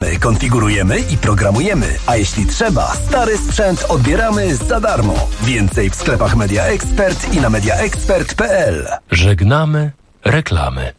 Sprawdzamy, konfigurujemy i programujemy. A jeśli trzeba, stary sprzęt odbieramy za darmo. Więcej w sklepach Media Expert i na mediaexpert.pl. Żegnamy reklamy.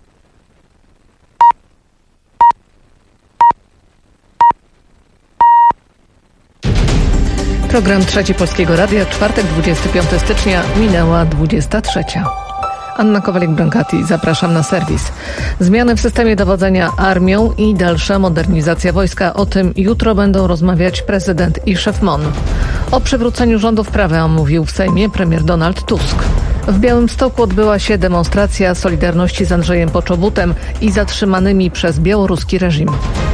Program Trzeci Polskiego Radia, czwartek, 25 stycznia, minęła 23. Anna Kowalik-Brankati, zapraszam na serwis. Zmiany w systemie dowodzenia armią i dalsza modernizacja wojska. O tym jutro będą rozmawiać prezydent i szef MON. O przywróceniu rządów prawa mówił w Sejmie premier Donald Tusk. W Białymstoku odbyła się demonstracja solidarności z Andrzejem Poczobutem i zatrzymanymi przez białoruski reżim.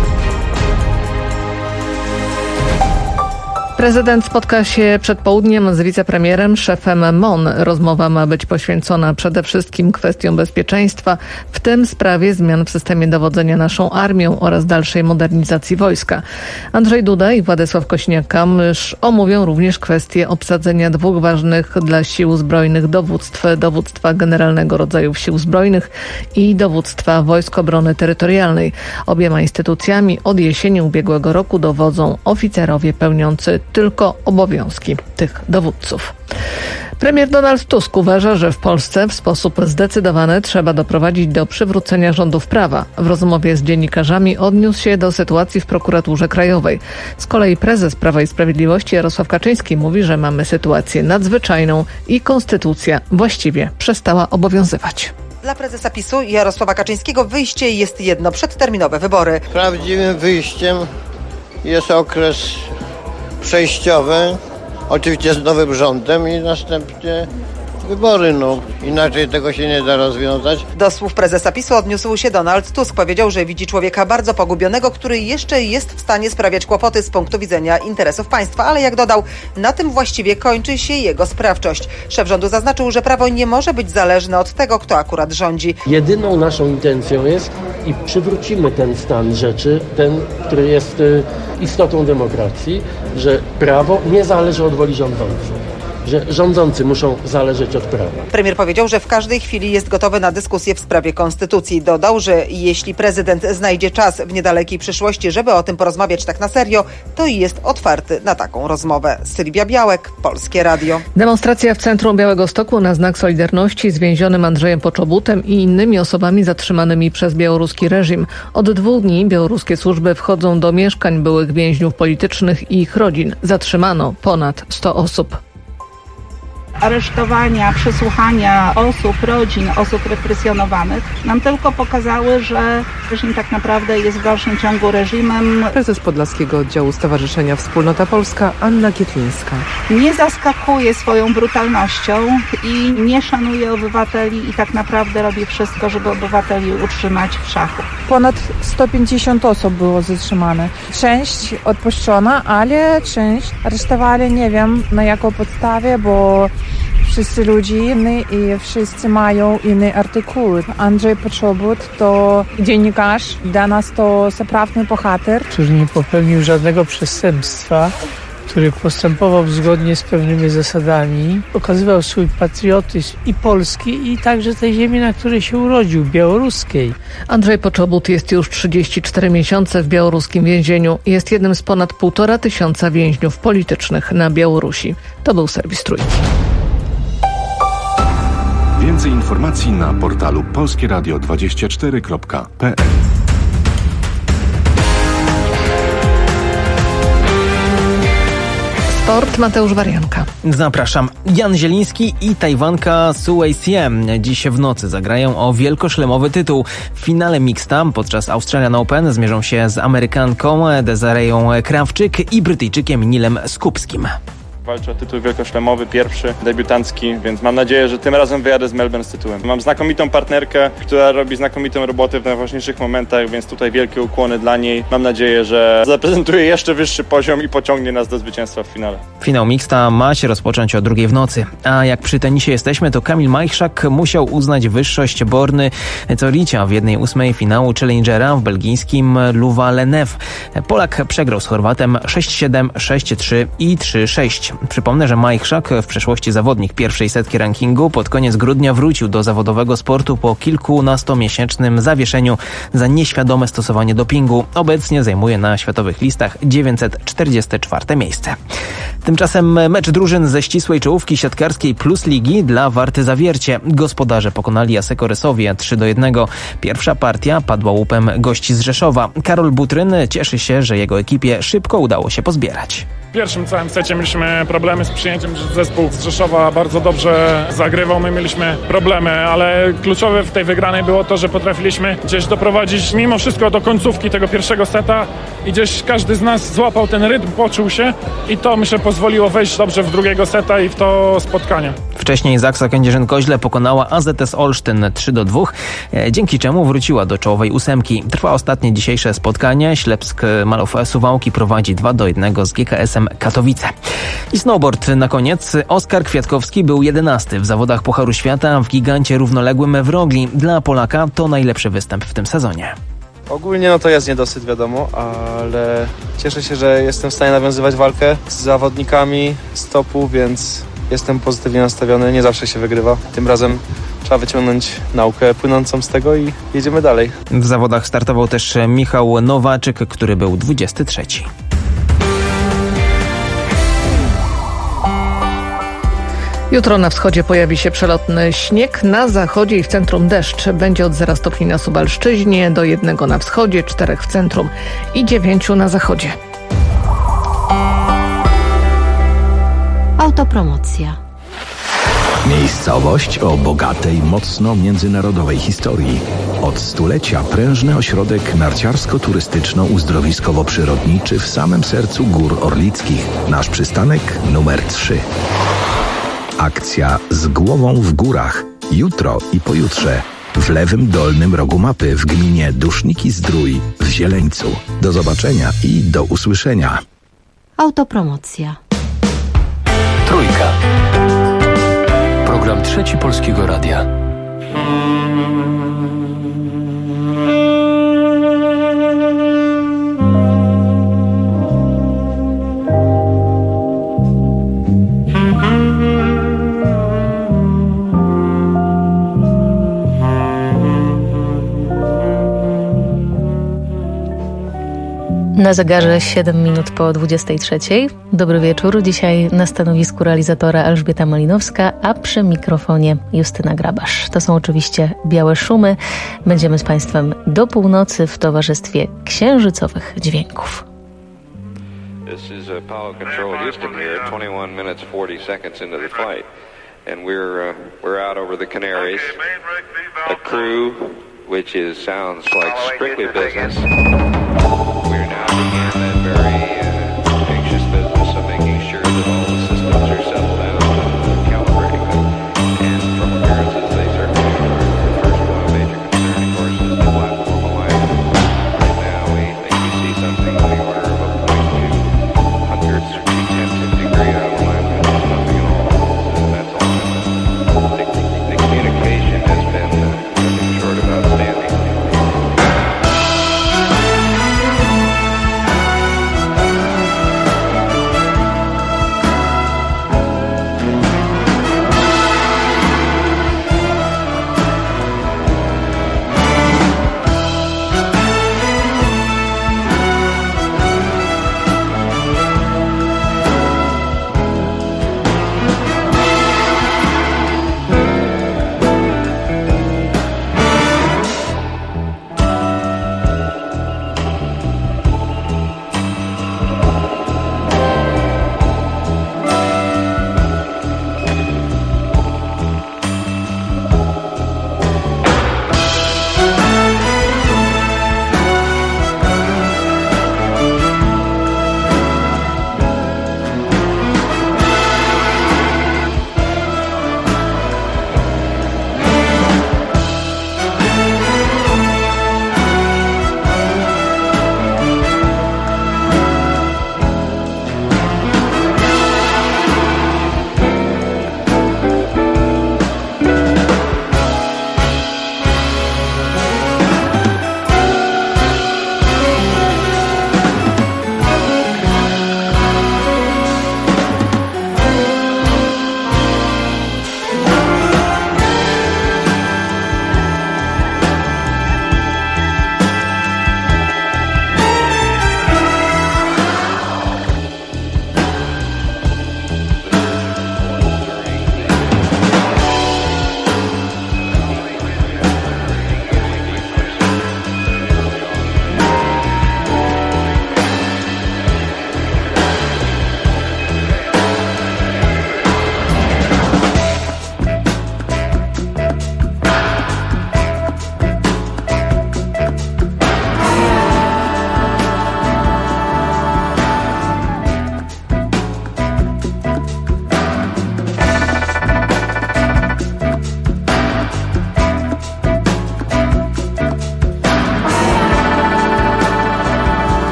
Prezydent spotka się przed południem z wicepremierem, szefem MON. Rozmowa ma być poświęcona przede wszystkim kwestiom bezpieczeństwa, w tym sprawie zmian w systemie dowodzenia naszą armią oraz dalszej modernizacji wojska. Andrzej Duda i Władysław Kosiniak-Kamysz omówią również kwestię obsadzenia dwóch ważnych dla sił zbrojnych dowództw: dowództwa generalnego rodzajów sił zbrojnych i dowództwa Wojsk Obrony Terytorialnej. Obiema instytucjami od jesieni ubiegłego roku dowodzą oficerowie pełniący tylko obowiązki tych dowódców. Premier Donald Tusk uważa, że w Polsce w sposób zdecydowany trzeba doprowadzić do przywrócenia rządów prawa. W rozmowie z dziennikarzami odniósł się do sytuacji w prokuraturze krajowej. Z kolei prezes Prawa i Sprawiedliwości Jarosław Kaczyński mówi, że mamy sytuację nadzwyczajną i konstytucja właściwie przestała obowiązywać. Dla prezesa PiS-u Jarosława Kaczyńskiego wyjście jest jedno: przedterminowe wybory. Prawdziwym wyjściem jest okres przejściowy, oczywiście z nowym rządem i następnie wybory. Inaczej tego się nie da rozwiązać. Do słów prezesa PiS-u odniósł się Donald Tusk. Powiedział, że widzi człowieka bardzo pogubionego, który jeszcze jest w stanie sprawiać kłopoty z punktu widzenia interesów państwa, ale jak dodał, na tym właściwie kończy się jego sprawczość. Szef rządu zaznaczył, że prawo nie może być zależne od tego, kto akurat rządzi. Jedyną naszą intencją jest i przywrócimy ten stan rzeczy, ten, który jest istotą demokracji, że prawo nie zależy od woli rządzących, że rządzący muszą zależeć od prawa. Premier powiedział, że w każdej chwili jest gotowy na dyskusję w sprawie konstytucji. Dodał, że jeśli prezydent znajdzie czas w niedalekiej przyszłości, żeby o tym porozmawiać tak na serio, to jest otwarty na taką rozmowę. Sylwia Białek, Polskie Radio. Demonstracja w centrum Białegostoku na znak solidarności z więzionym Andrzejem Poczobutem i innymi osobami zatrzymanymi przez białoruski reżim. Od 2 dni białoruskie służby wchodzą do mieszkań byłych więźniów politycznych i ich rodzin. Zatrzymano ponad 100 osób. Aresztowania, przesłuchania osób, rodzin, osób represjonowanych nam tylko pokazały, że reżim tak naprawdę jest w dalszym ciągu reżimem. Prezes Podlaskiego Oddziału Stowarzyszenia Wspólnota Polska Anna Gietlińska. Nie zaskakuje swoją brutalnością i nie szanuje obywateli i tak naprawdę robi wszystko, żeby obywateli utrzymać w szachu. Ponad 150 osób było zatrzymane. Część odpuszczona, ale część aresztowali, nie wiem na jaką podstawie, bo wszyscy ludzie inni i wszyscy mają inne artykuły. Andrzej Poczobut to dziennikarz, dla nas to zaprawny bohater. Który nie popełnił żadnego przestępstwa, który postępował zgodnie z pewnymi zasadami, okazywał swój patriotyzm i polski, i także tej ziemi, na której się urodził, białoruskiej. Andrzej Poczobut jest już 34 miesiące w białoruskim więzieniu. Jest jednym z ponad 1500 więźniów politycznych na Białorusi. To był serwis Trójki. Więcej informacji na portalu polskieradio24.pl. Sport, Mateusz Warianka. Zapraszam. Jan Zieliński i Tajwanka Su Wei-siem dziś w nocy zagrają o wielkoszlemowy tytuł. W finale mixta podczas Australian Open zmierzą się z Amerykanką Desiree'ą Krawczyk i Brytyjczykiem Nilem Skupskim. Walczę o tytuł wielkoszlemowy, pierwszy, debiutancki, więc mam nadzieję, że tym razem wyjadę z Melbourne z tytułem. Mam znakomitą partnerkę, która robi znakomitą robotę w najważniejszych momentach, więc tutaj wielkie ukłony dla niej. Mam nadzieję, że zaprezentuje jeszcze wyższy poziom i pociągnie nas do zwycięstwa w finale. Finał mixta ma się rozpocząć o 2:00 w nocy. A jak przy tenisie jesteśmy, to Kamil Majchrzak musiał uznać wyższość Borny Coricia w 1/8 finału Challengera w belgijskim Louvain-la-Neuve. Polak przegrał z Chorwatem 6-7, 6-3 i 3-6. Przypomnę, że Mike Schack, w przeszłości zawodnik pierwszej setki rankingu, pod koniec grudnia wrócił do zawodowego sportu po kilkunastomiesięcznym zawieszeniu za nieświadome stosowanie dopingu. Obecnie zajmuje na światowych listach 944 miejsce. Tymczasem mecz drużyn ze ścisłej czołówki siatkarskiej Plus Ligi dla Warty Zawiercie. Gospodarze pokonali Asseco Resowie 3-1. Pierwsza partia padła łupem gości z Rzeszowa. Karol Butryn cieszy się, że jego ekipie szybko udało się pozbierać. W pierwszym całym secie mieliśmy problemy z przyjęciem, że zespół z Rzeszowa bardzo dobrze zagrywał, my mieliśmy problemy, ale kluczowe w tej wygranej było to, że potrafiliśmy gdzieś doprowadzić mimo wszystko do końcówki tego pierwszego seta i gdzieś każdy z nas złapał ten rytm, poczuł się i to myślę pozwoliło wejść dobrze w drugiego seta i w to spotkanie. Wcześniej Zaksa Kędzierzyn-Koźle pokonała AZS Olsztyn 3-2, dzięki czemu wróciła do czołowej ósemki. Trwa ostatnie dzisiejsze spotkanie. Ślepsk Malow Suwałki prowadzi 2-1 z GKS-em Katowice. I snowboard na koniec. Oskar Kwiatkowski był 11 w zawodach Pucharu Świata w gigancie równoległym w Rogli. Dla Polaka to najlepszy występ w tym sezonie. Ogólnie to jest niedosyt, wiadomo, ale cieszę się, że jestem w stanie nawiązywać walkę z zawodnikami z topu, więc jestem pozytywnie nastawiony, nie zawsze się wygrywa. Tym razem trzeba wyciągnąć naukę płynącą z tego i jedziemy dalej. W zawodach startował też Michał Nowaczyk, który był 23. Jutro na wschodzie pojawi się przelotny śnieg, na zachodzie i w centrum deszcz. Będzie od 0 stopni na Suwalszczyźnie, do 1 na wschodzie, 4 w centrum i 9 na zachodzie. Autopromocja. Miejscowość o bogatej, mocno międzynarodowej historii. Od stulecia prężny ośrodek narciarsko-turystyczno-uzdrowiskowo-przyrodniczy w samym sercu Gór Orlickich. Nasz przystanek numer 3. Akcja Z głową w górach. Jutro i pojutrze. W lewym dolnym rogu mapy w gminie Duszniki-Zdrój w Zieleńcu. Do zobaczenia i do usłyszenia. Autopromocja. Trójka. Program Trzeci Polskiego Radia. Na zegarze 7 minut po 23. Dobry wieczór. Dzisiaj na stanowisku realizatora Elżbieta Malinowska, a przy mikrofonie Justyna Grabasz. To są oczywiście Białe Szumy. Będziemy z Państwem do północy w towarzystwie księżycowych dźwięków. This is Apollo Control Houston here, 21 minutes 40 seconds into the flight. And we're out over the Canaries. A crew which sounds like strictly business. We're now began that very anxious business of making sure that all the systems are settled down and calibrating them. And from appearances, they certainly are. The first one, a major concern, of course, is the platform alignment. Right now, we think we see something in the order of a 0.2 or 2/10 degree out of alignment. It's nothing at all. That's all. The communication has been nothing short of outstanding.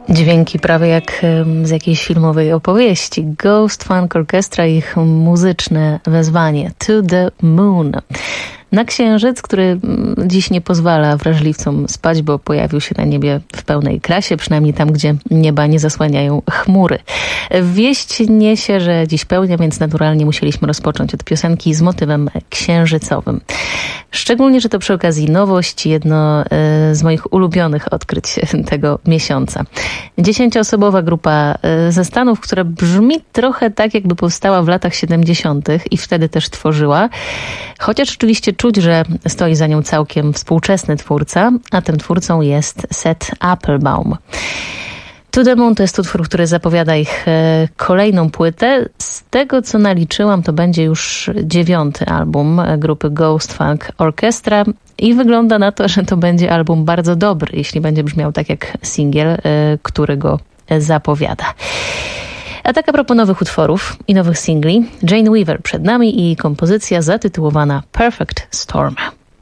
Dźwięki prawie jak z jakiejś filmowej opowieści. Ghost Funk Orchestra i ich muzyczne wezwanie To the Moon. Na księżyc, który dziś nie pozwala wrażliwcom spać, bo pojawił się na niebie w pełnej krasie, przynajmniej tam, gdzie nieba nie zasłaniają chmury. Wieść niesie, że dziś pełnia, więc naturalnie musieliśmy rozpocząć od piosenki z motywem księżycowym. Szczególnie, że to przy okazji nowość, jedno z moich ulubionych odkryć tego miesiąca. 10-osobowa grupa ze Stanów, która brzmi trochę tak, jakby powstała w latach 70. i wtedy też tworzyła, chociaż oczywiście czuć, że stoi za nią całkiem współczesny twórca, a tym twórcą jest Seth Applebaum. To the Moon to jest utwór, który zapowiada ich kolejną płytę. Z tego, co naliczyłam, to będzie już 9. album grupy Ghost Funk Orchestra i wygląda na to, że to będzie album bardzo dobry, jeśli będzie brzmiał tak jak singiel, który go zapowiada. A tak a propos nowych utworów i nowych singli, Jane Weaver przed nami i kompozycja zatytułowana Perfect Storm.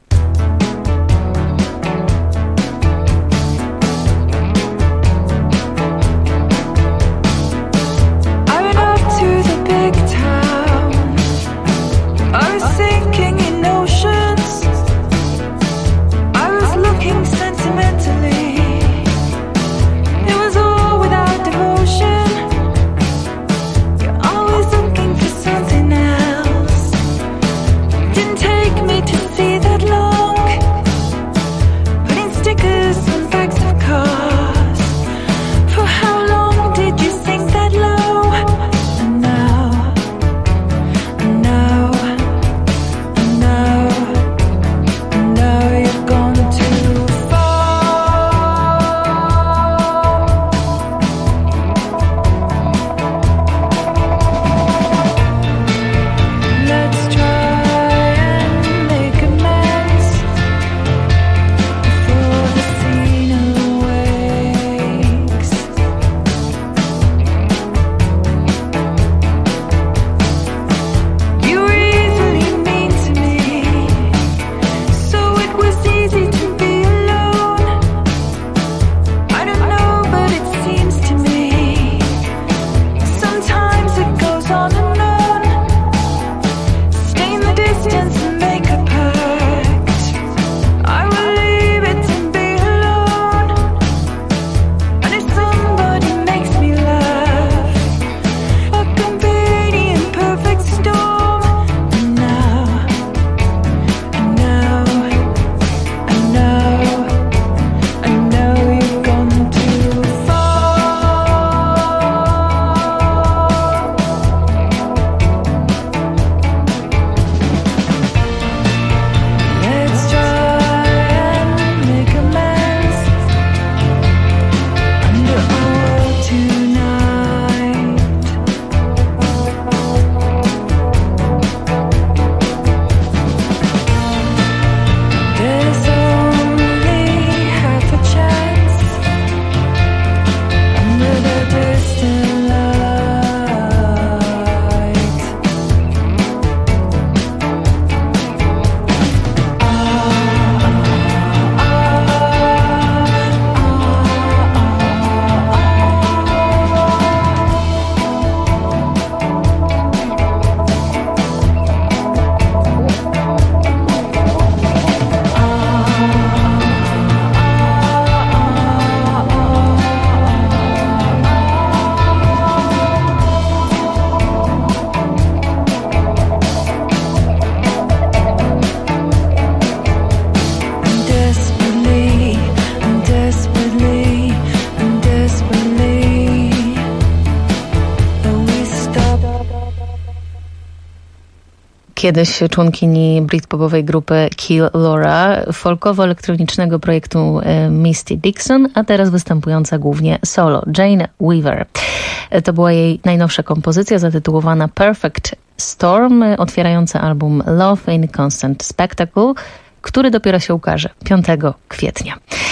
Kiedyś członkini britpopowej grupy Kill Laura, folkowo-elektronicznego projektu Misty Dixon, a teraz występująca głównie solo, Jane Weaver. To była jej najnowsza kompozycja zatytułowana Perfect Storm, otwierająca album Love in Constant Spectacle, który dopiero się ukaże 5 kwietnia.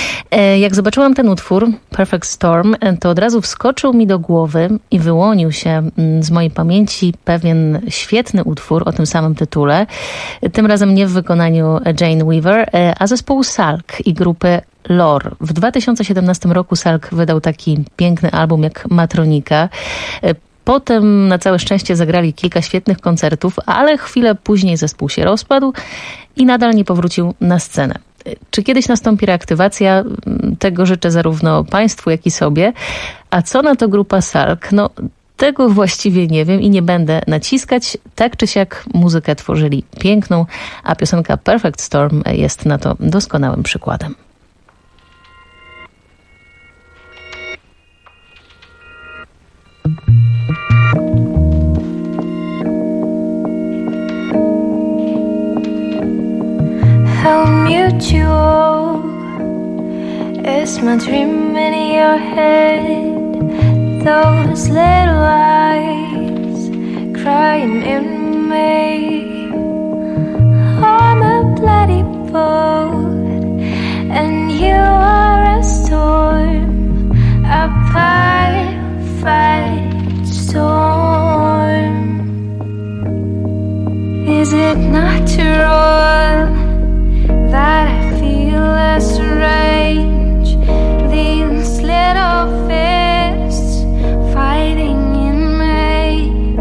Jak zobaczyłam ten utwór, Perfect Storm, to od razu wskoczył mi do głowy i wyłonił się z mojej pamięci pewien świetny utwór o tym samym tytule. Tym razem nie w wykonaniu Jane Weaver, a zespołu Salk i grupy Lore. W 2017 roku Salk wydał taki piękny album jak Matronika. Potem na całe szczęście zagrali kilka świetnych koncertów, ale chwilę później zespół się rozpadł i nadal nie powrócił na scenę. Czy kiedyś nastąpi reaktywacja? Tego życzę zarówno Państwu, jak i sobie. A co na to grupa Salk? No, tego właściwie nie wiem i nie będę naciskać. Tak czy siak muzykę tworzyli piękną, a piosenka Perfect Storm jest na to doskonałym przykładem. How mutual is my dream in your head? Those little eyes crying in me. I'm a bloody boat and you are a storm, a perfect storm. Is it natural that I feel as strange? These little fists fighting in me.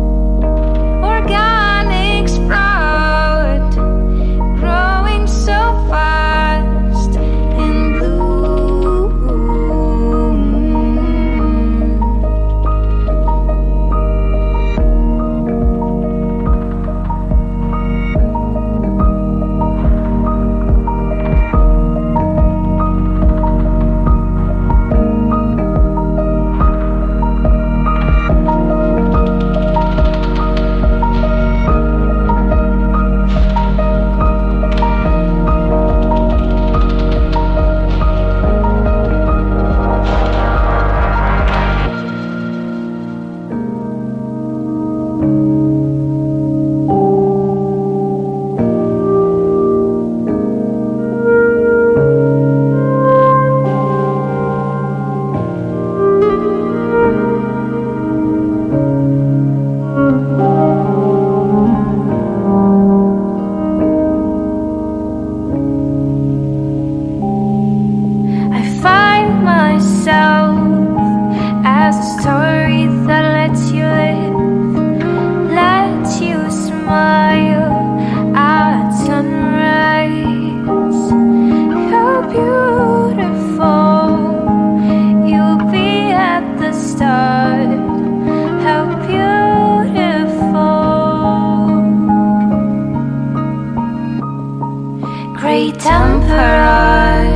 Organic sprout growing so fast in bloom.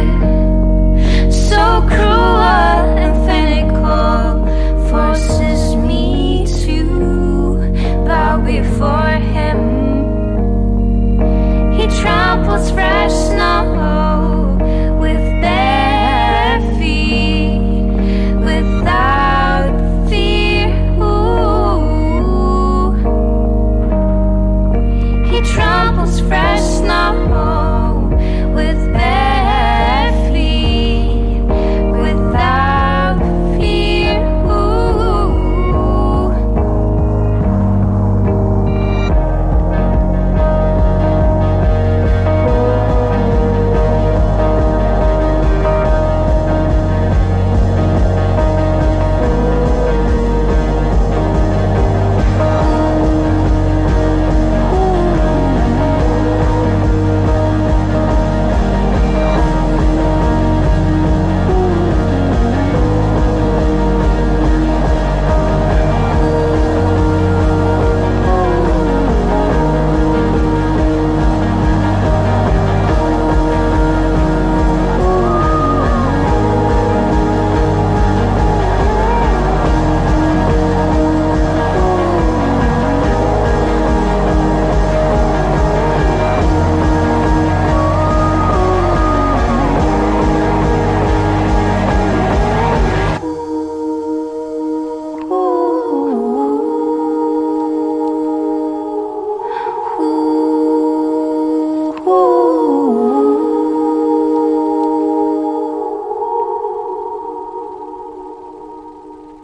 So cruel and cynical, forces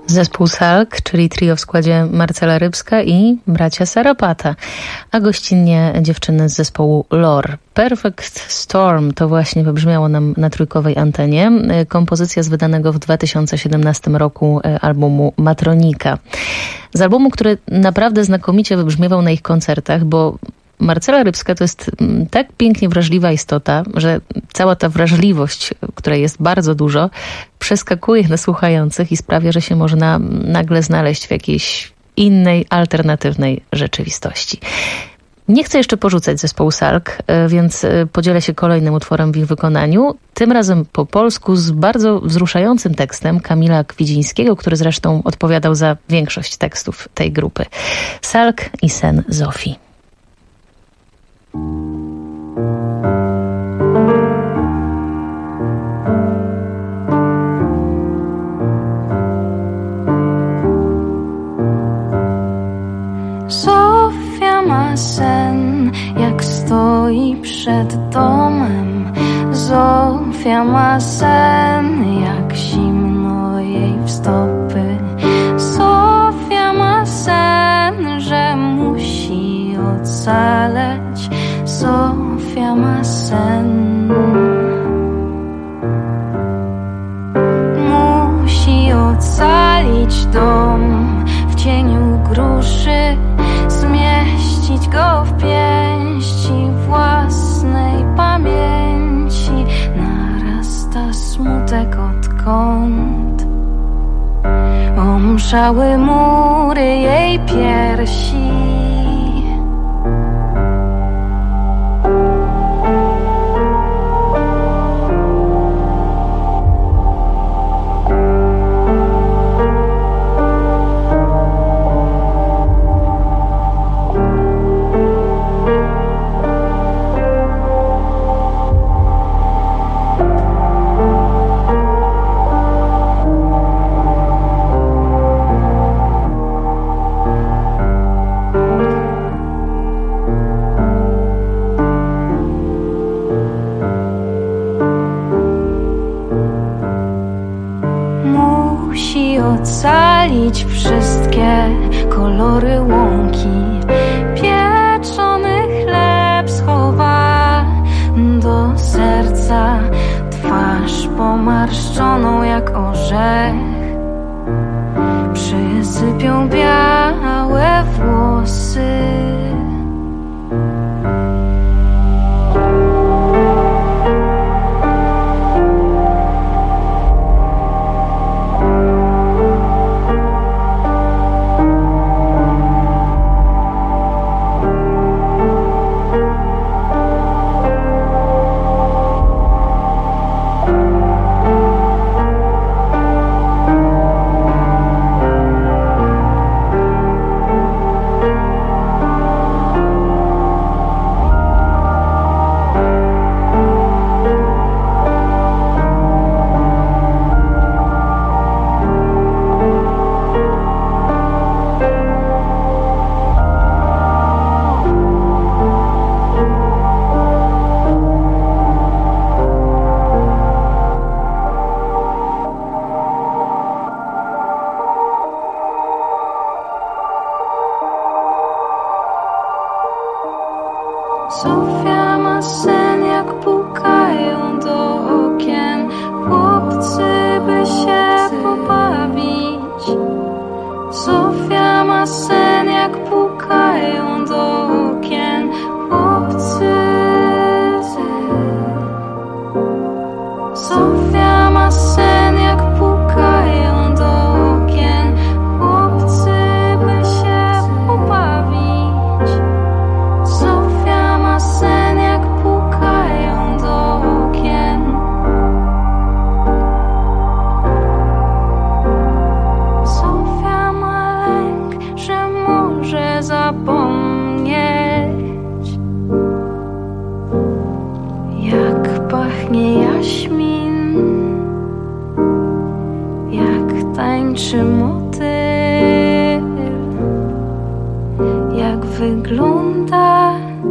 Zespół Salk, czyli trio w składzie Marcela Rybska i bracia Sarapata, a gościnnie dziewczyny z zespołu Lore. Perfect Storm to właśnie wybrzmiało nam na trójkowej antenie. Kompozycja z wydanego w 2017 roku albumu Matronika. Z albumu, który naprawdę znakomicie wybrzmiewał na ich koncertach, bo Marcela Rybska to jest tak pięknie wrażliwa istota, że cała ta wrażliwość, której jest bardzo dużo, przeskakuje na słuchających i sprawia, że się można nagle znaleźć w jakiejś innej, alternatywnej rzeczywistości. Nie chcę jeszcze porzucać zespołu Salk, więc podzielę się kolejnym utworem w ich wykonaniu. Tym razem po polsku z bardzo wzruszającym tekstem Kamila Kwidzińskiego, który zresztą odpowiadał za większość tekstów tej grupy. Salk i sen Zofii. Zofia ma sen, jak stoi przed domem. Zofia ma sen, jak zimno jej w stopy. Zofia ma sen, że musi ocaleć. Zofia ma sen, musi ocalić dom w cieniu gruszy, zmieścić go w pięści własnej pamięci. Narasta smutek odkąd omszały mury jej piersi. Ocalić wszystkie kolory łąki. Pieczony chleb schowa do serca twarz pomarszczoną jak orzech. Przysypią białe włosy. Zofia ma sen, jak pukają do okien chłopcy, by się pobawić. Zofia ma sen, jak pukają do okien chłopcy. Zofia ma sen, jak pukają do okien chłopcy, by się pobawić. Zofia ma sen, jak pukają do okien. Zofia ma lęk, że może zapomnieć, jak pachnie jaśmin, jak tańczy motyl, jak wygląda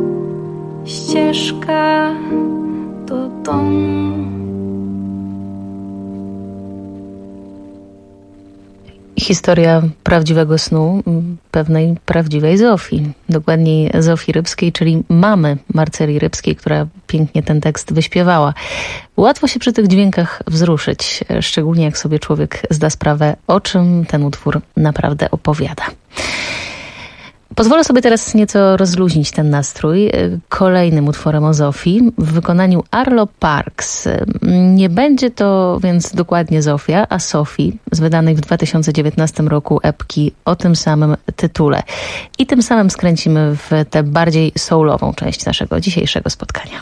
ścieżka do domu. Historia prawdziwego snu pewnej prawdziwej Zofii. Dokładniej Zofii Rybskiej, czyli mamy Marceli Rybskiej, która pięknie ten tekst wyśpiewała. Łatwo się przy tych dźwiękach wzruszyć, szczególnie jak sobie człowiek zda sprawę, o czym ten utwór naprawdę opowiada. Pozwolę sobie teraz nieco rozluźnić ten nastrój kolejnym utworem o Zofii w wykonaniu Arlo Parks. Nie będzie to więc dokładnie Zofia, a Sophie z wydanej w 2019 roku epki o tym samym tytule. I tym samym skręcimy w tę bardziej soulową część naszego dzisiejszego spotkania.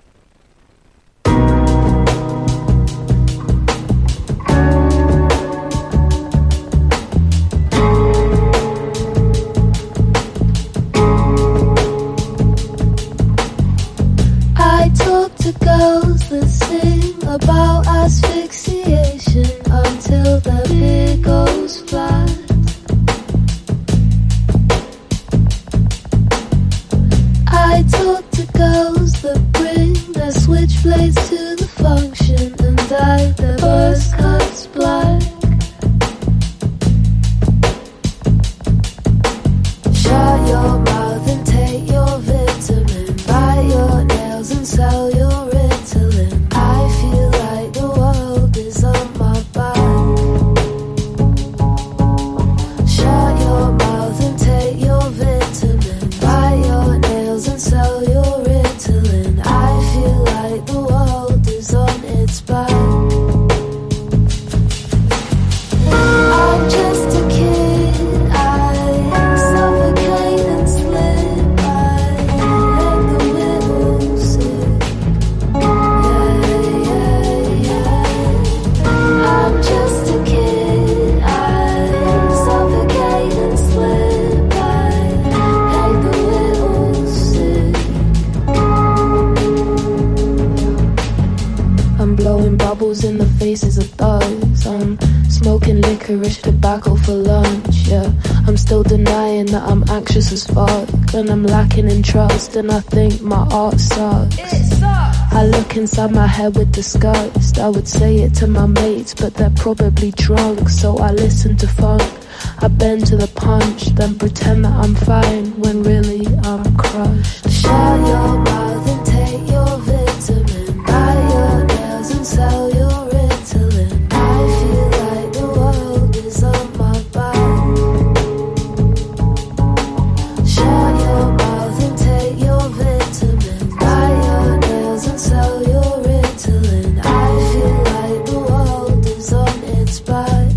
To girls that sing about asphyxiation until their beer goes flat. I talk to girls that bring their switchblades to the function and dye their buzz cuts black. Shut your mouth and take your vitamin, bite your nails and sell your Ritalin. I feel like the world is on my back. Shut your mouth and take your vitamin, bite your nails and sell your Ritalin. I feel like the world is on its back. I'm just a kid, I suffocate and slip, I make a little sick. I'm just a kid, I suffocate and slip, I hate the little sick. I'm blowing bubbles in the faces of thugs, I'm smoking licorice tobacco for lunch, yeah. I'm still denying that I'm anxious as fuck, and I'm lacking in trust, and I think my art sucks. I look inside my head with disgust. I would say it to my mates, but they're probably drunk, so I listen to funk. I bend to the punch, then pretend that I'm fine, when really I'm crushed. Shut your mouth and take your vitamin, bite your nails and sell your Ritalin. I feel like the world is on my back. Shut your mouth and take your vitamin, bite your nails and sell your Ritalin. I feel like the world is on its back.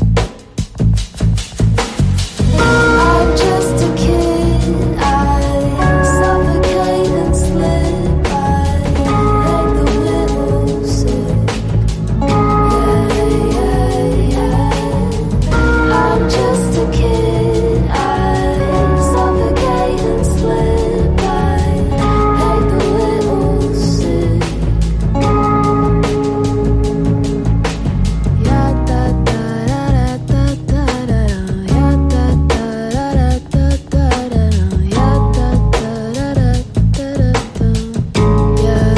I'm just a kid, I suffocate and slip, I hate the little sick. I'm just a kid, I suffocate and slip, I hate the little sick. Ya da da da da da da, ya da da da da da da, ya da da da da da, yeah.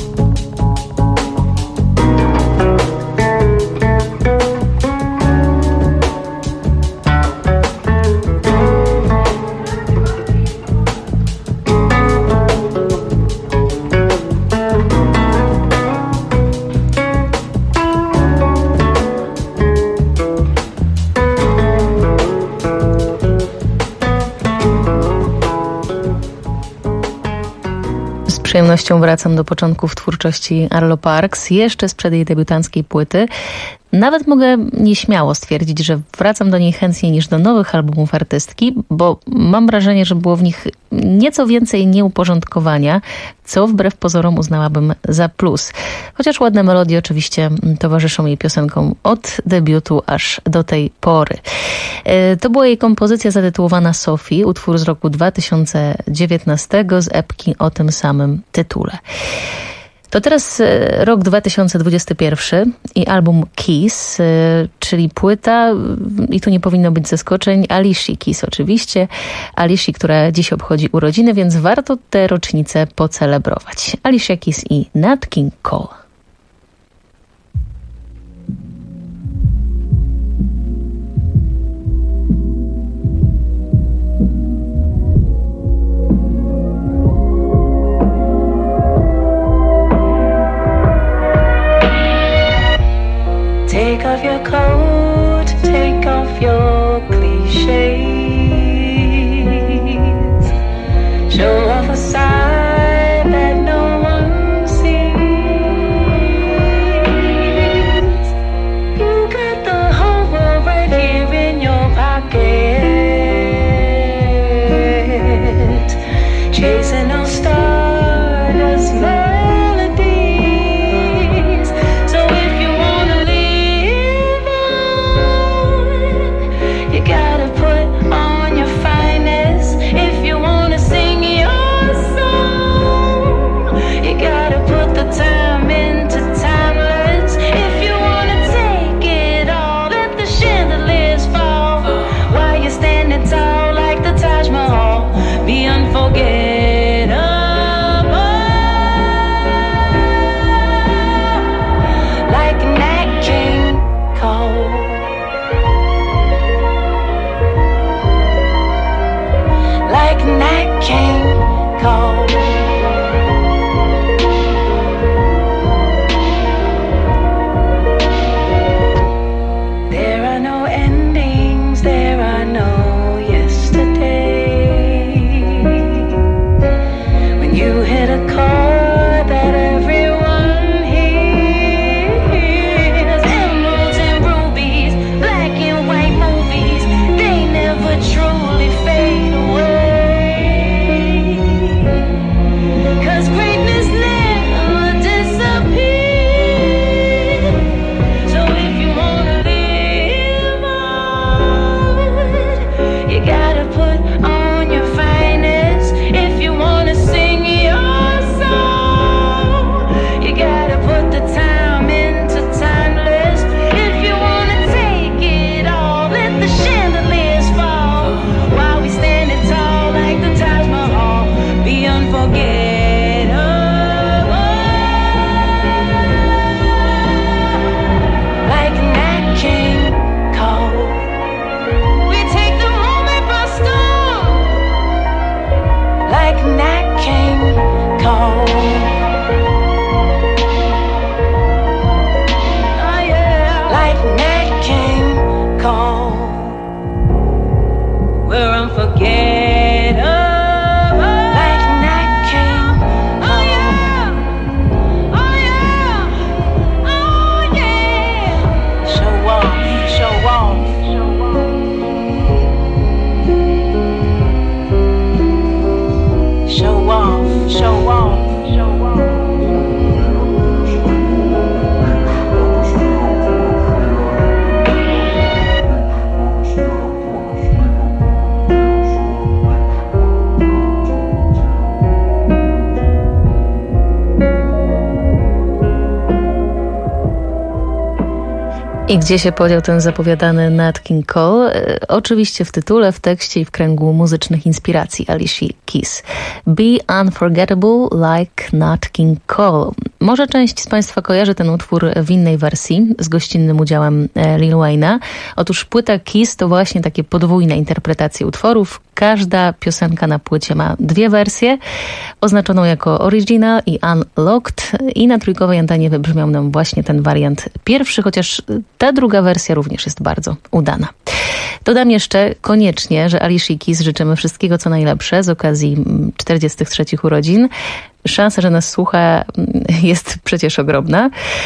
Z przyjemnością wracam do początków twórczości Arlo Parks, jeszcze sprzed jej debiutanckiej płyty. Nawet mogę nieśmiało stwierdzić, że wracam do niej chętniej niż do nowych albumów artystki, bo mam wrażenie, że było w nich nieco więcej nieuporządkowania, co wbrew pozorom uznałabym za plus. Chociaż ładne melodie oczywiście towarzyszą jej piosenkom od debiutu aż do tej pory. To była jej kompozycja zatytułowana Sophie, utwór z roku 2019 z epki o tym samym tytule. To teraz rok 2021 i album Keys, czyli płyta, i tu nie powinno być zaskoczeń, Alicia Keys oczywiście. Alicia, która dziś obchodzi urodziny, więc warto tę rocznicę pocelebrować. Alicia Keys i Nat King Cole. Take off your coat, take off your cliches. Show off a side that no one sees. You got the whole world right here in your pocket. Chasing those stardust melodies. So if you wanna live on, you gotta put on your finest. If you wanna sing your song, you gotta put the time into timeless. If you wanna take it all, let the chandeliers fall while you're standing tall like the Taj Mahal. Be unforgettable. Like Nat King Cole. Like Nat King Cole. There are no endings, there are no yesterdays. When you hit a chord that everyone hears, emeralds and rubies, black and white movies, they never truly fade away. 'Cause greatness never disappears. So if you wanna live on, you gotta put on your finest. If you wanna sing your song, you gotta put the time into timeless. If you wanna take it all, let the chandeliers fall while we standing tall like the Taj Mahal. Be unforgettable. Like Nat King Cole. We take the moment by storm. Like Nat King Cole. Oh yeah. Like Nat King Cole. We're unforgettable. Like Nat King. Oh yeah. Oh yeah. Oh yeah. Show off, show off. Show off, show off, show off. I gdzie się podział ten zapowiadany Nat King Cole? Oczywiście w tytule, w tekście i w kręgu muzycznych inspiracji Alicia Keys. Be Unforgettable like Nat King Cole. Może część z Państwa kojarzy ten utwór w innej wersji z gościnnym udziałem Lil Wayne'a. Otóż płyta Keys to właśnie takie podwójne interpretacje utworów. Każda piosenka na płycie ma dwie wersje, oznaczoną jako original i unlocked, i na trójkowej antenie wybrzmiał nam właśnie ten wariant pierwszy, chociaż ta druga wersja również jest bardzo udana. Dodam jeszcze koniecznie, że Alicia Keys życzymy wszystkiego co najlepsze z okazji 43 urodzin. Szansa, że nas słucha, jest przecież ogromna.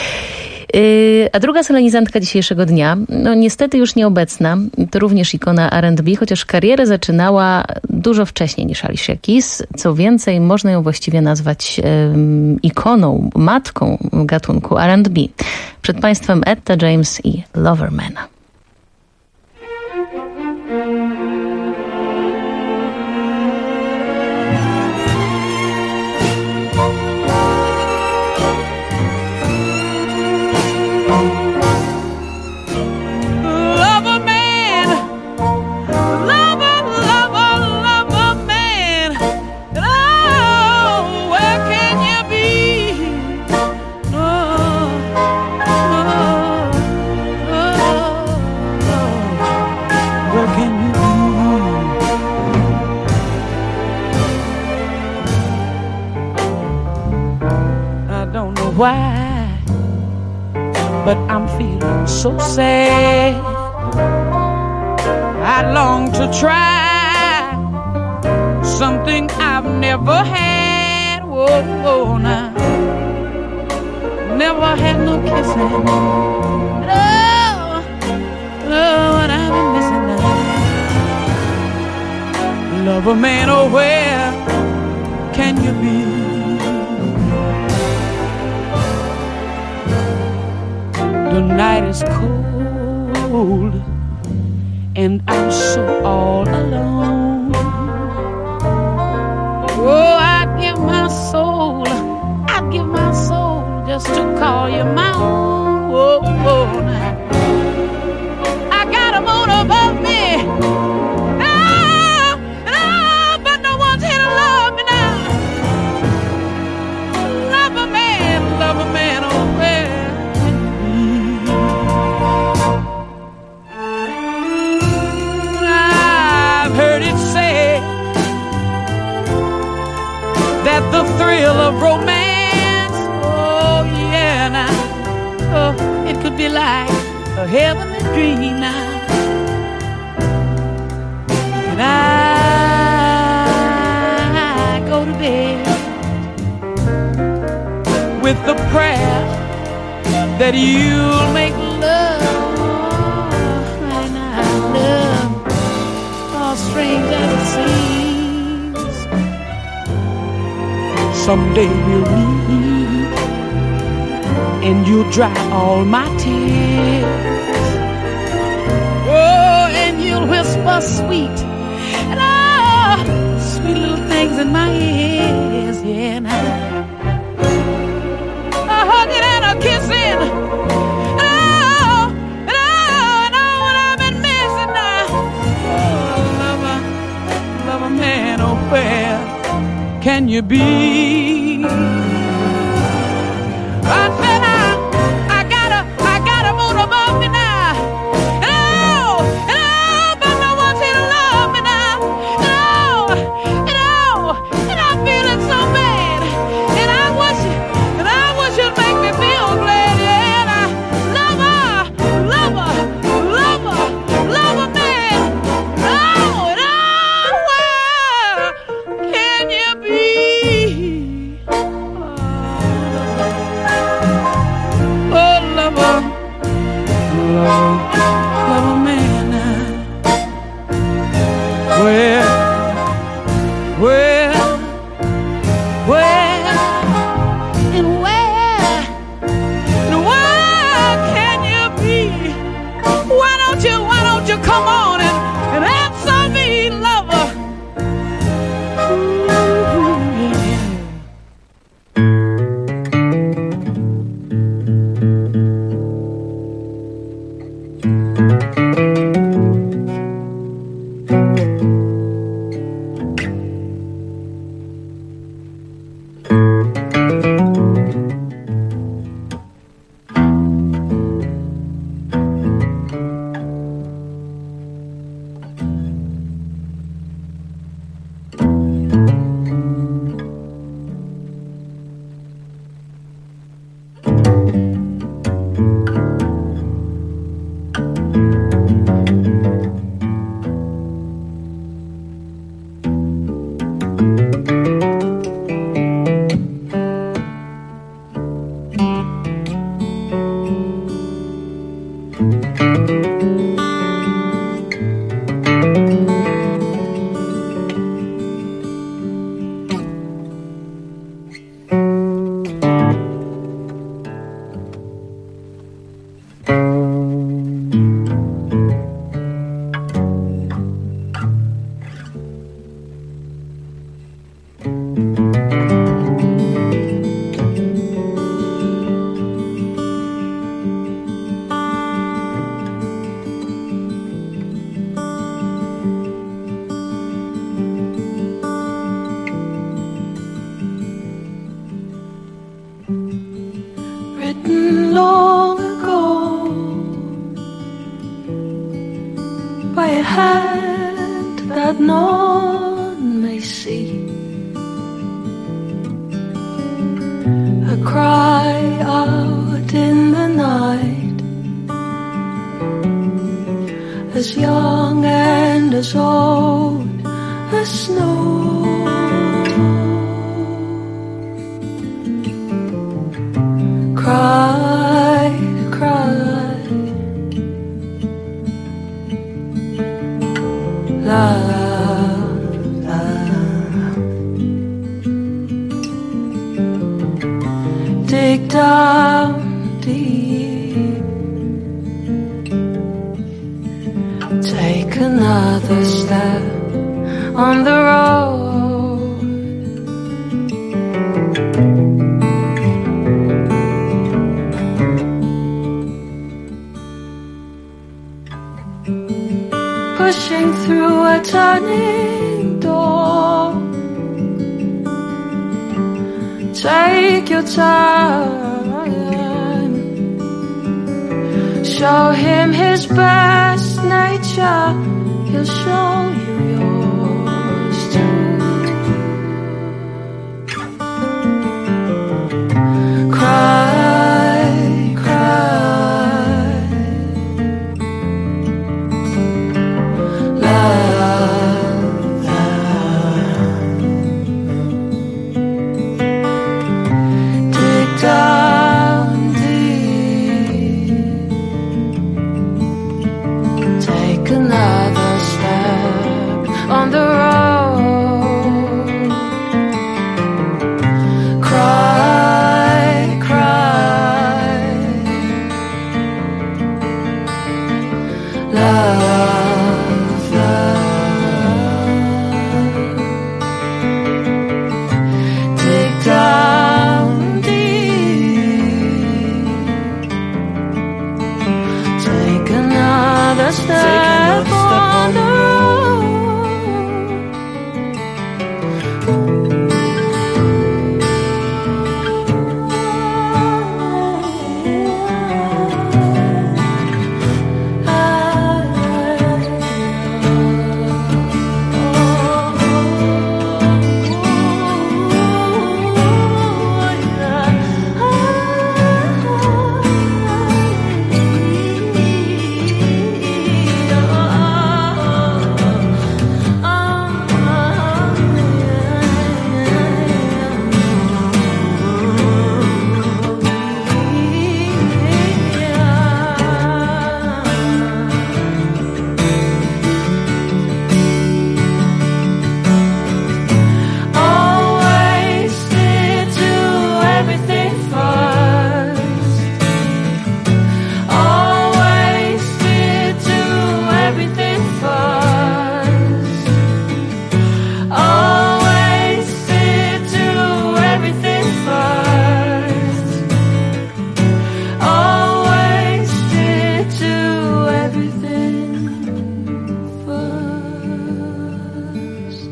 A druga solenizantka dzisiejszego dnia, no niestety już nieobecna, to również ikona R&B, chociaż karierę zaczynała dużo wcześniej niż Alicia Keys. Co więcej, można ją właściwie nazwać ikoną, matką gatunku R&B. Przed Państwem Etta James i Loverman. Why? But I'm feeling so sad. I long to try something I've never had. Whoa, whoa, now. Never had no kissing. Oh, what I've been missing now. Love a man, oh, where can you be? The night is cold and I'm so all alone. Oh, I'd give my soul just to call you my own. Oh, oh, now. I got a moon above me. But no one's here to love me now. Love a man, oh, where can you be? I've heard it said that the thrill of romance, oh yeah, now, oh, it could be like a heavenly dream now. And I go to bed with the prayer that you'll make love, right now, love, all strange as it seems. Someday we'll meet and you'll dry all my tears. Oh, and you'll whisper sweet and sweet little things in my ears, yeah, now. A hugging and a kissing. Oh, what I've been missing now. Oh, love a man, oh, where can you be? I said I got a moon above me now. But no one's here to love me now. And I'm feeling so bad. And I wish you'd make me feel glad. Yeah, and I love a man. Oh, and where can you be? Oh, love a man now. Where can you be? Why don't you come on and answer me, lover? Ooh, yeah. Written long ago by a hand that none may see, a cry out in the night as young and as old as snow. Cry, cry, love, love. Dig down deep, take another step on the road. Pushing through a turning door. Take your time. Show him his best nature. He'll show you yours too. Cry, cry, love, love. Dig down deep, take another step on the road. Cry, cry, love, love. Dig down deep, take another step on the road. Always stick to everything first. Always stick to everything first. Always stick to everything first. Always stick to everything first.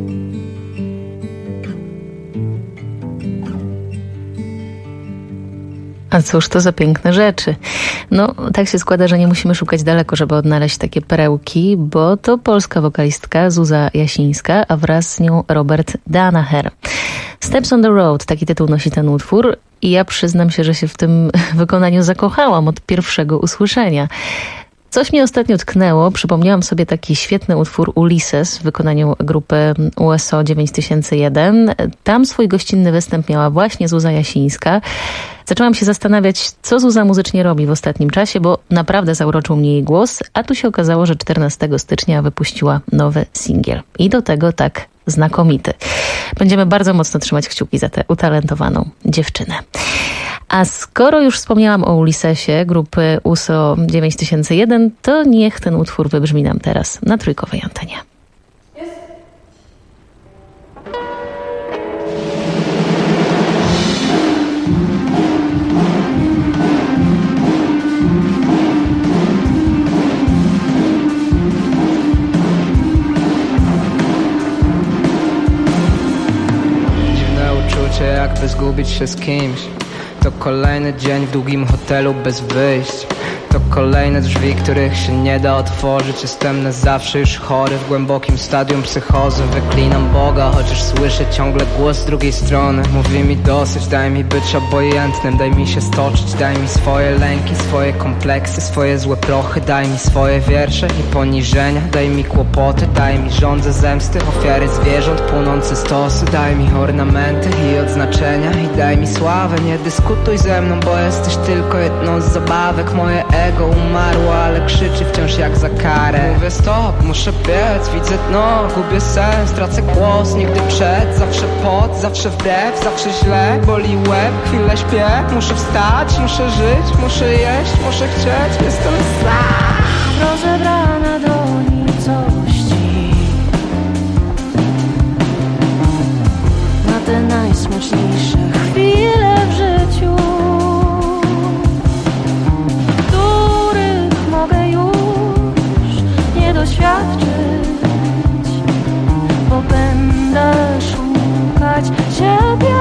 A cóż to za piękne rzeczy. No, tak się składa, że nie musimy szukać daleko, żeby odnaleźć takie perełki, bo to polska wokalistka Zuza Jasińska, a wraz z nią Robert Danaher. Steps on the Road, taki tytuł nosi ten utwór i ja przyznam się, że się w tym wykonaniu zakochałam od pierwszego usłyszenia. Coś mnie ostatnio tknęło, przypomniałam sobie taki świetny utwór Ulysses w wykonaniu grupy USO 9001. Tam swój gościnny występ miała właśnie Zuza Jasińska. Zaczęłam się zastanawiać, co Zuza muzycznie robi w ostatnim czasie, bo naprawdę zauroczył mnie jej głos, a tu się okazało, że 14 stycznia wypuściła nowy singiel. I do tego tak znakomity. Będziemy bardzo mocno trzymać kciuki za tę utalentowaną dziewczynę. A skoro już wspomniałam o Ulyssesie grupy USO 9001, to niech ten utwór wybrzmi nam teraz na trójkowej antenie. Dziwne uczucie, jakby zgubić się z kimś. To kolejny dzień w długim hotelu bez wyjść. To kolejne drzwi, których się nie da otworzyć. Jestem na zawsze już chory, w głębokim stadium psychozy. Wyklinam Boga, chociaż słyszę ciągle głos z drugiej strony. Mówi mi dosyć, daj mi być obojętnym, daj mi się stoczyć, daj mi swoje lęki, swoje kompleksy, swoje złe prochy. Daj mi swoje wiersze i poniżenia, daj mi kłopoty, daj mi żądzę zemsty, ofiary zwierząt, płonące stosy. Daj mi ornamenty i odznaczenia i daj mi sławę. Nie dyskutuj ze mną, bo jesteś tylko jedną z zabawek. Moje ego umarło, ale krzyczy wciąż jak za karę. Mówię stop, muszę biec, widzę dno, gubię sens, tracę głos. Nigdy przed, zawsze pod, zawsze wbrew, zawsze źle. Boli łeb, chwilę śpię, muszę wstać, muszę żyć, muszę jeść, muszę chcieć. Jestem sam. Rozebrana do nicości, na te najsmaczniejsze chwile w życiu, których mogę już nie doświadczyć, bo będę szukać ciebie.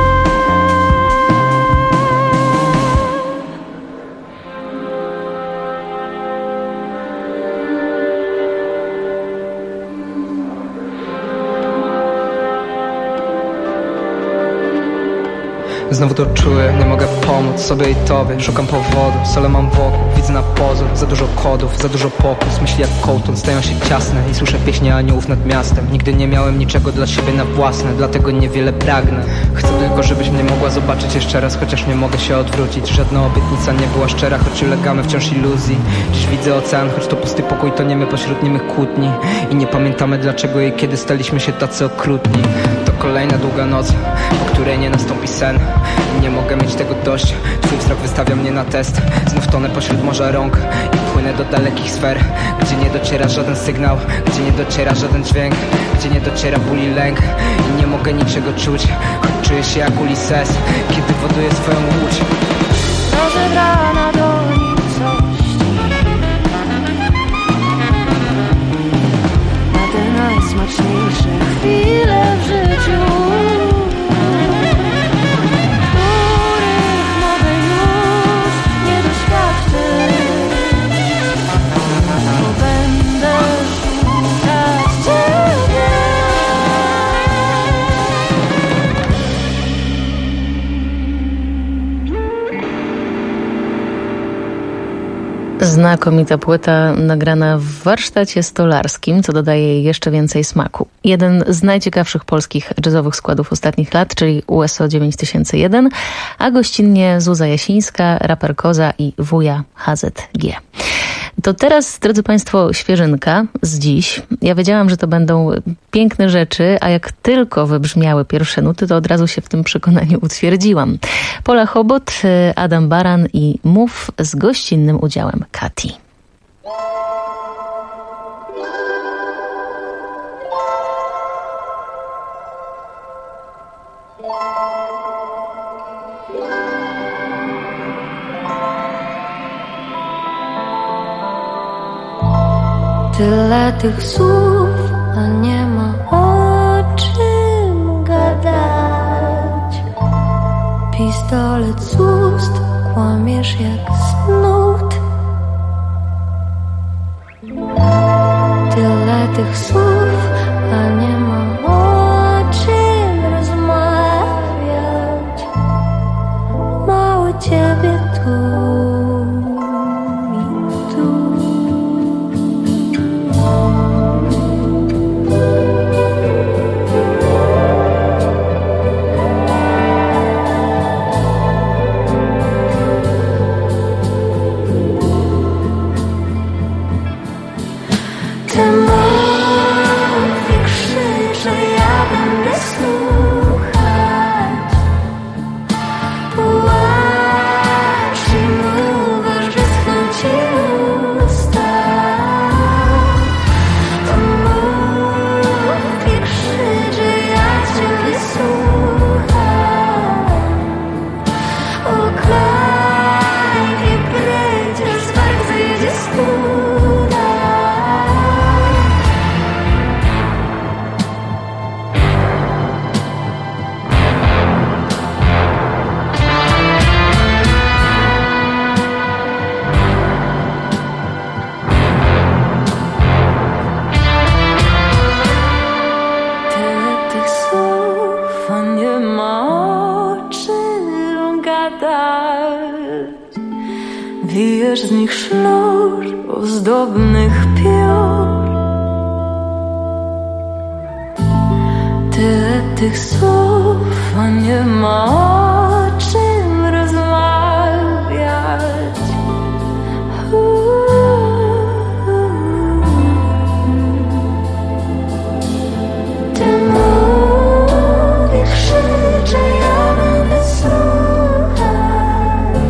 Znowu to czuję, nie mogę pomóc sobie i tobie. Szukam powodu, sole mam wokół, widzę na pozór. Za dużo kodów, za dużo pokus. Myśli jak kołtun stają się ciasne i słyszę pieśni aniołów nad miastem. Nigdy nie miałem niczego dla siebie na własne, dlatego niewiele pragnę. Chcę tylko, żebyś mnie mogła zobaczyć jeszcze raz, chociaż nie mogę się odwrócić. Żadna obietnica nie była szczera, choć ulegamy wciąż iluzji. Dziś widzę ocean, choć to pusty pokój, toniemy pośród niemych kłótni. I nie pamiętamy dlaczego i kiedy staliśmy się tacy okrutni. To kolejna długa noc, po której nie nastąpi sen. Nie mogę mieć tego dość, twój wzrok wystawia mnie na test. Znów tonę pośród morza rąk i płynę do dalekich sfer, gdzie nie dociera żaden sygnał, gdzie nie dociera żaden dźwięk, gdzie nie dociera ból i lęk. I nie mogę niczego czuć, choć czuję się jak Ulises, kiedy woduję swoją łódź. Rozebrana do nicości, na te najsmaczniejsze chwile w życiu, Znakomita płyta nagrana w warsztacie stolarskim, co dodaje jej jeszcze więcej smaku. Jeden z najciekawszych polskich jazzowych składów ostatnich lat, czyli USO 9001, a gościnnie Zuza Jasińska, raper Koza i wuja HZG. To teraz, drodzy Państwo, świeżynka z dziś. Ja wiedziałam, że to będą piękne rzeczy, a jak tylko wybrzmiały pierwsze nuty, to od razu się w tym przekonaniu utwierdziłam. Pola Chobot, Adam Baran i Mów z gościnnym udziałem Kati. Tyle tych słów, a nie ma o czym gadać. Pistolet z ust, kłamiesz jak snud. Tyle tych słów, a nie ma o czym rozmawiać. Mało ciebie tu. Ty wzór ozdobnych piór. Tyle tych słów, a nie ma o czym rozmawiać. Ty mówisz, krzyczę, ja będę słuchać.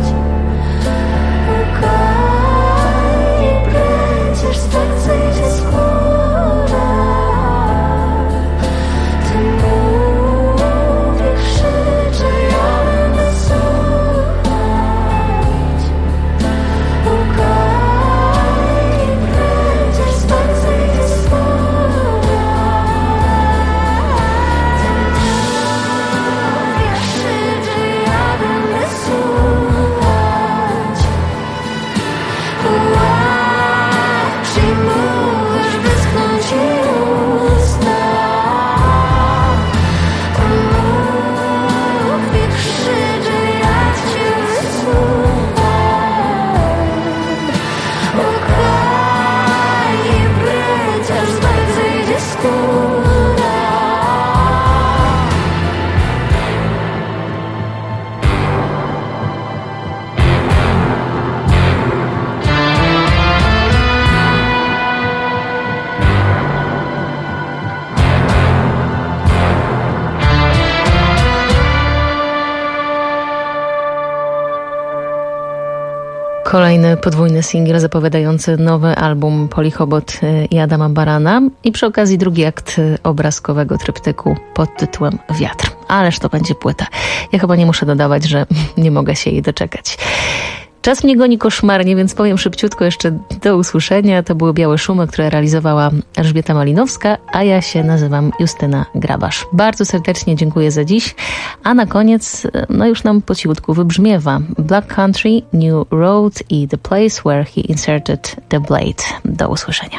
Okej, przecież tak zejdzie skóra. Ty mówisz, krzyczę, ja będę słuchać. Okej, przecież tak zejdzie skóra. Przyjmujesz wyschnąć usta. Mówię, krzyczę, jak cię wysłucham. Okej, przecież tak zejdzie skóra. Kolejny podwójny singiel zapowiadający nowy album Poli Chobot i Adama Barana i przy okazji drugi akt obrazkowego tryptyku pod tytułem Wiatr. Ależ to będzie płyta. Ja chyba nie muszę dodawać, że nie mogę się jej doczekać. Czas mnie goni koszmarnie, więc powiem szybciutko jeszcze do usłyszenia. To były Białe Szumy, które realizowała Elżbieta Malinowska, a ja się nazywam Justyna Grabasz. Bardzo serdecznie dziękuję za dziś, a na koniec, no już nam po cichutku wybrzmiewa Black Country, New Road i The Place Where He Inserted the Blade. Do usłyszenia.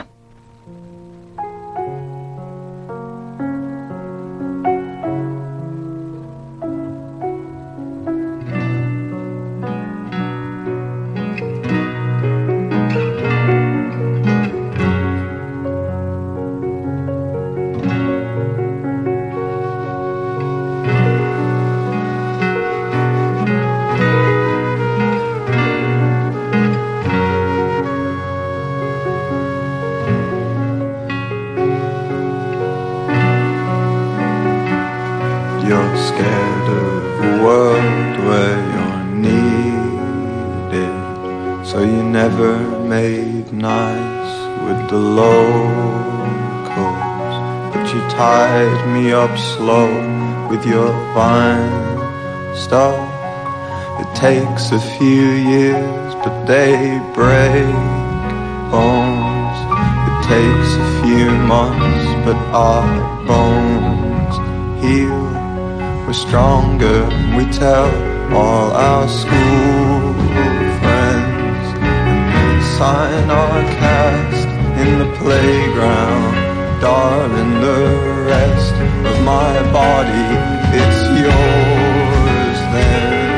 You're scared of a world where you're needed, so you never made nice with the locals, but you tied me up slow with your vine stuff. It takes a few years, but they break bones. It takes a few months, but our bones heal. We're stronger and we tell all our school friends, and we sign our cast in the playground. Darling, the rest of my body, it's yours then.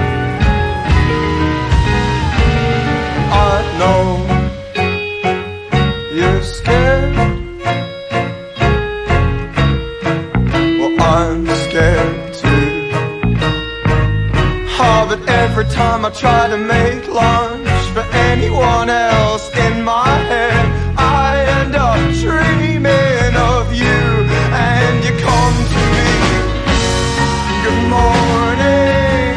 I know you're scared. Well, I'm scared. But every time I try to make lunch for anyone else in my head, I end up dreaming of you, and you come to me. Good morning.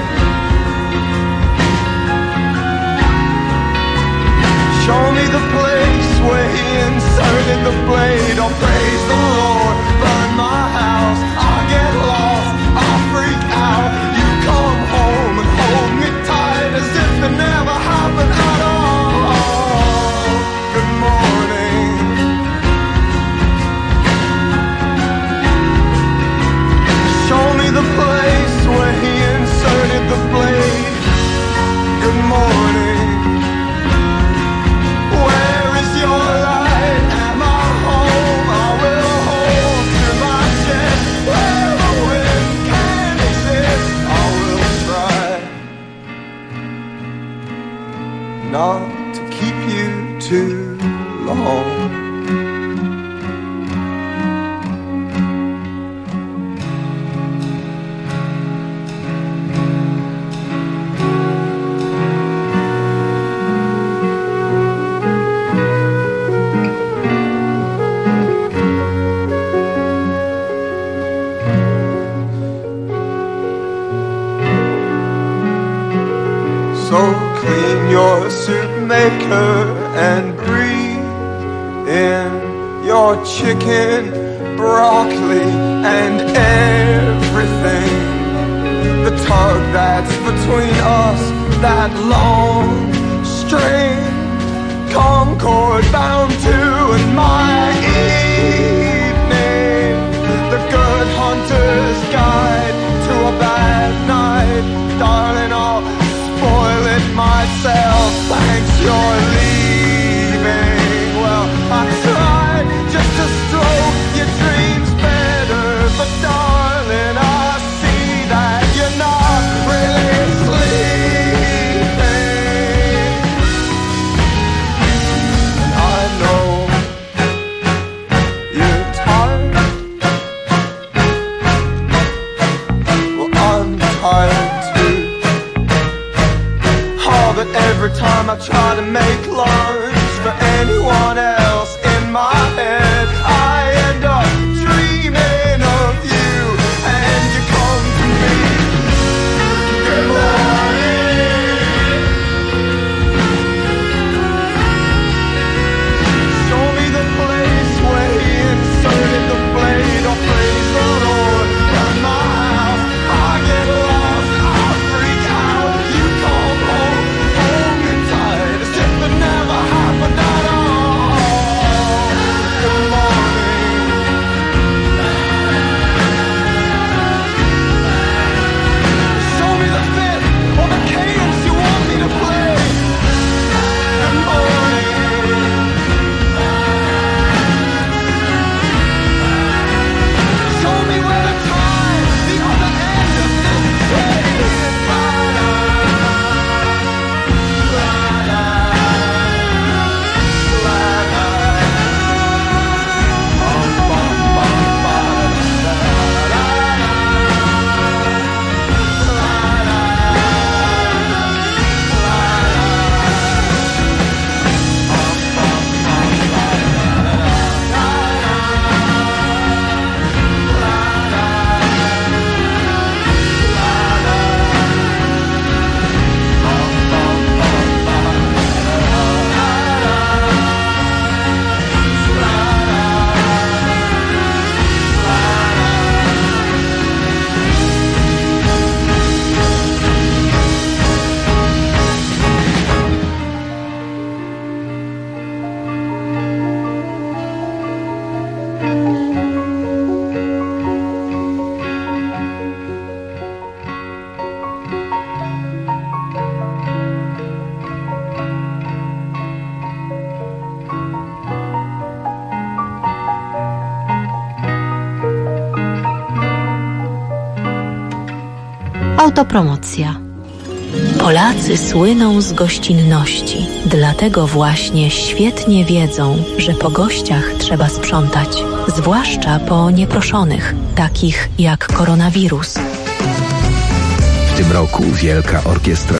Show me the place where he inserted the blade. Oh, praise the Lord, burn my house. I get lost, I freak out. You come home and hold me tight as if it never happened. too long. So clean your soup maker and breathe in your chicken, broccoli and everything. The tug that's between us, that long string, Concord bound to in my evening. The good hunter's guide to a bad night, darling, I'll spoil it myself. Thanks, you're leaving. Well, I tried just to stroke your dreams better, but darling, I see that you're not really sleeping. And I know you're tired. Well, I'm tired. But every time I try to make lunch for anyone else in my head, I end up dreaming of you, and you come to me. Good morning. Show me the place where he inserted the blade, or praise the Lord from my house. I get lost, I freak out, you come home. It never happened at all. Good morning. Show me the fifth or the cadence you want me to play. Good morning. Show me where to tie the other end of this train. Autopromocja. Polacy słyną z gościnności, dlatego właśnie świetnie wiedzą, że po gościach trzeba sprzątać, zwłaszcza po nieproszonych, takich jak koronawirus. W tym roku Wielka Orkiestra